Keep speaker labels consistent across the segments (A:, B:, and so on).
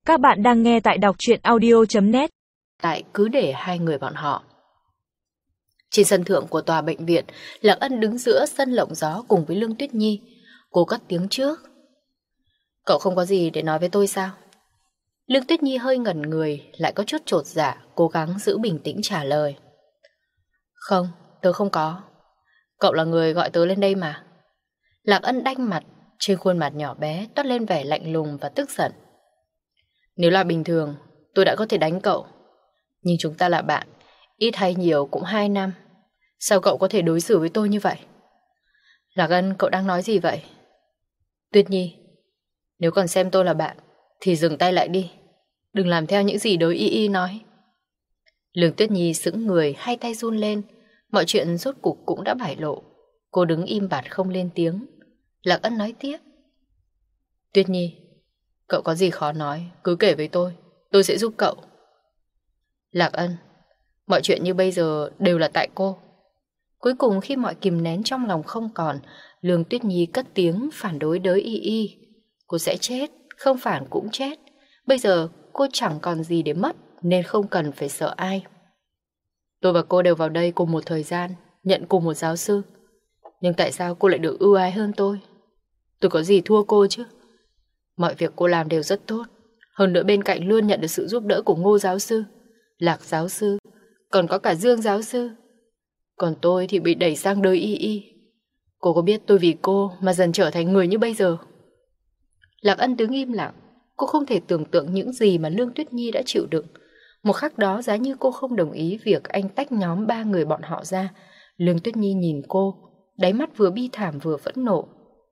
A: Các bạn đang nghe tại đọc truyện audio.net.
B: Tại cứ để hai người bọn họ. Trên sân thượng của tòa bệnh viện, Lạc Ân đứng giữa sân lộng gió cùng với Lương Tuyết Nhi. Cô cất tiếng trước. Cậu không có gì để nói với tôi sao? Lương Tuyết Nhi hơi ngẩn người, lại có chút chột dạ, cố gắng giữ bình tĩnh trả lời. Không, tớ không có. Cậu là người gọi tớ lên đây mà. Lạc Ân đanh mặt, trên khuôn mặt nhỏ bé toát lên vẻ lạnh lùng và tức giận. Nếu là bình thường, tôi đã có thể đánh cậu. Nhưng chúng ta là bạn, ít hay nhiều cũng 2 năm. Sao cậu có thể đối xử với tôi như vậy? Lạc Ân, cậu đang nói gì vậy? Tuyết Nhi, nếu còn xem tôi là bạn thì dừng tay lại đi. Đừng làm theo những gì đối y nói. Lương Tuyết Nhi sững người, hai tay run lên. Mọi chuyện rốt cục cũng đã bại lộ. Cô đứng im bặt không lên tiếng. Lạc Ân nói tiếp. Tuyết Nhi, cậu có gì khó nói, cứ kể với tôi sẽ giúp cậu. Lạc Ân, mọi chuyện như bây giờ đều là tại cô. Cuối cùng khi mọi kìm nén trong lòng không còn, Lương Tuyết Nhi cất tiếng phản đối đới y. Cô sẽ chết, không phản cũng chết. Bây giờ cô chẳng còn gì để mất, nên không cần phải sợ ai. Tôi và cô đều vào đây cùng một thời gian, nhận cùng một giáo sư. Nhưng tại sao cô lại được ưu ái hơn tôi? Tôi có gì thua cô chứ? Mọi việc cô làm đều rất tốt. Hơn nữa bên cạnh luôn nhận được sự giúp đỡ của Ngô giáo sư, Lạc giáo sư, còn có cả Dương giáo sư. Còn tôi thì bị đẩy sang đời y. Cô có biết tôi vì cô mà dần trở thành người như bây giờ? Lạc Ân đứng im lặng. Cô không thể tưởng tượng những gì mà Lương Tuyết Nhi đã chịu đựng. Một khắc đó giá như cô không đồng ý việc anh tách nhóm 3 người bọn họ ra. Lương Tuyết Nhi nhìn cô, đáy mắt vừa bi thảm vừa phẫn nộ.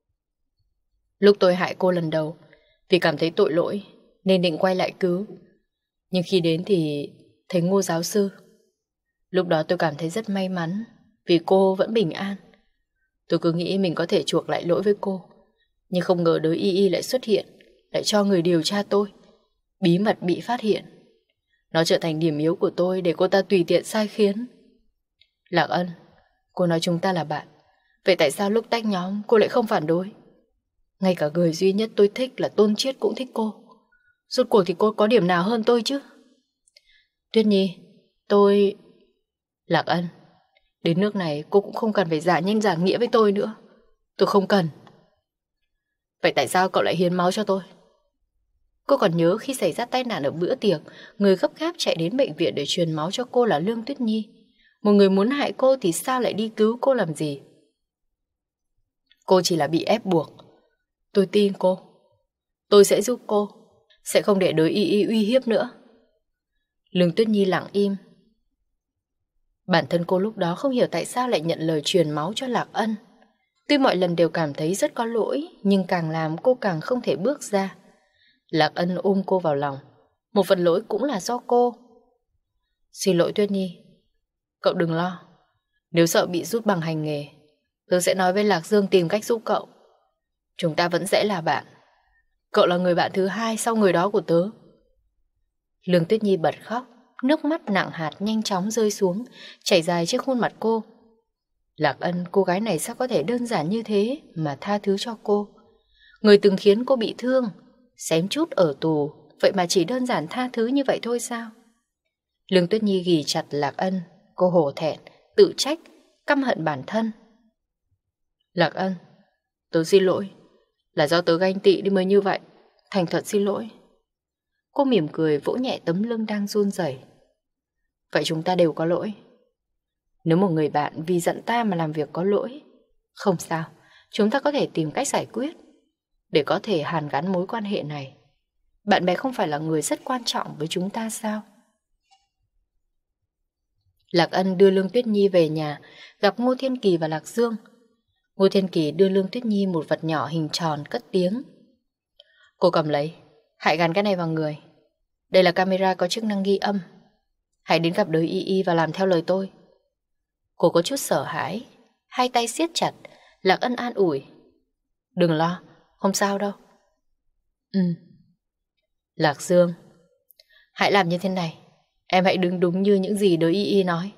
B: Lúc tôi hại cô lần đầu, vì cảm thấy tội lỗi nên định quay lại cứu. Nhưng khi đến thì thấy Ngô giáo sư. Lúc đó tôi cảm thấy rất may mắn vì cô vẫn bình an. Tôi cứ nghĩ mình có thể chuộc lại lỗi với cô. Nhưng không ngờ đới y lại xuất hiện, lại cho người điều tra tôi. Bí mật bị phát hiện. Nó trở thành điểm yếu của tôi để cô ta tùy tiện sai khiến. Lạc Ân, cô nói chúng ta là bạn. Vậy tại sao lúc tách nhóm cô lại không phản đối? Ngay cả người duy nhất tôi thích là Tôn Chiết cũng thích cô. Rốt cuộc thì cô có điểm nào hơn tôi chứ? Tuyết Nhi, tôi... Lạc Ân, đến nước này cô cũng không cần phải giả nhanh giả nghĩa với tôi nữa. Tôi không cần. Vậy tại sao cậu lại hiến máu cho tôi? Cô còn nhớ khi xảy ra tai nạn ở bữa tiệc, người gấp gáp chạy đến bệnh viện để truyền máu cho cô là Lương Tuyết Nhi. Một người muốn hại cô thì sao lại đi cứu cô làm gì? Cô chỉ là bị ép buộc. Tôi tin cô. Tôi sẽ giúp cô. Sẽ không để đối y uy hiếp nữa. Lương Tuyết Nhi lặng im. Bản thân cô lúc đó không hiểu tại sao lại nhận lời truyền máu cho Lạc Ân. Tuy mọi lần đều cảm thấy rất có lỗi, nhưng càng làm cô càng không thể bước ra. Lạc Ân ôm cô vào lòng. Một phần lỗi cũng là do cô. Xin lỗi Tuyết Nhi. Cậu đừng lo. Nếu sợ bị rút bằng hành nghề, tôi sẽ nói với Lạc Dương tìm cách giúp cậu. Chúng ta vẫn sẽ là bạn. Cậu là người bạn thứ hai sau người đó của tớ. Lương Tuyết Nhi bật khóc. Nước mắt nặng hạt nhanh chóng rơi xuống, chảy dài trên khuôn mặt cô. Lạc Ân, cô gái này sao có thể đơn giản như thế mà tha thứ cho cô? Người từng khiến cô bị thương, xém chút ở tù, vậy mà chỉ đơn giản tha thứ như vậy thôi sao? Lương Tuyết Nhi ghì chặt Lạc Ân. Cô hổ thẹn, tự trách, căm hận bản thân. Lạc Ân, tớ xin lỗi. Là do tớ ganh tị đi mới như vậy. Thành thật xin lỗi. Cô mỉm cười vỗ nhẹ tấm lưng đang run rẩy. Vậy chúng ta đều có lỗi. Nếu một người bạn vì giận ta mà làm việc có lỗi, không sao, chúng ta có thể tìm cách giải quyết để có thể hàn gắn mối quan hệ này. Bạn bè không phải là người rất quan trọng với chúng ta sao? Lạc Ân đưa Lương Tuyết Nhi về nhà, gặp Ngô Thiên Kỳ và Lạc Dương. Ngô Thiên Kỳ đưa Lương Tuyết Nhi một vật nhỏ hình tròn, cất tiếng. Cô cầm lấy, hãy gắn cái này vào người. Đây là camera có chức năng ghi âm. Hãy đến gặp đới y và làm theo lời tôi. Cô có chút sợ hãi, hai tay siết chặt. Lạc Ân an ủi. Đừng lo, không sao đâu. Lạc Dương, hãy làm như thế này. Em hãy đứng đúng như những gì đới y nói.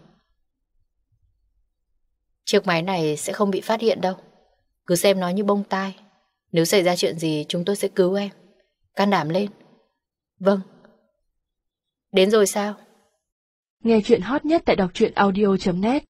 B: Chiếc máy này sẽ không bị phát hiện đâu. Cứ xem nó như bông tai. Nếu xảy ra chuyện gì chúng tôi sẽ cứu em. Can đảm lên. Vâng. Đến rồi sao?
A: Nghe chuyện hot nhất tại đọc truyện audio.net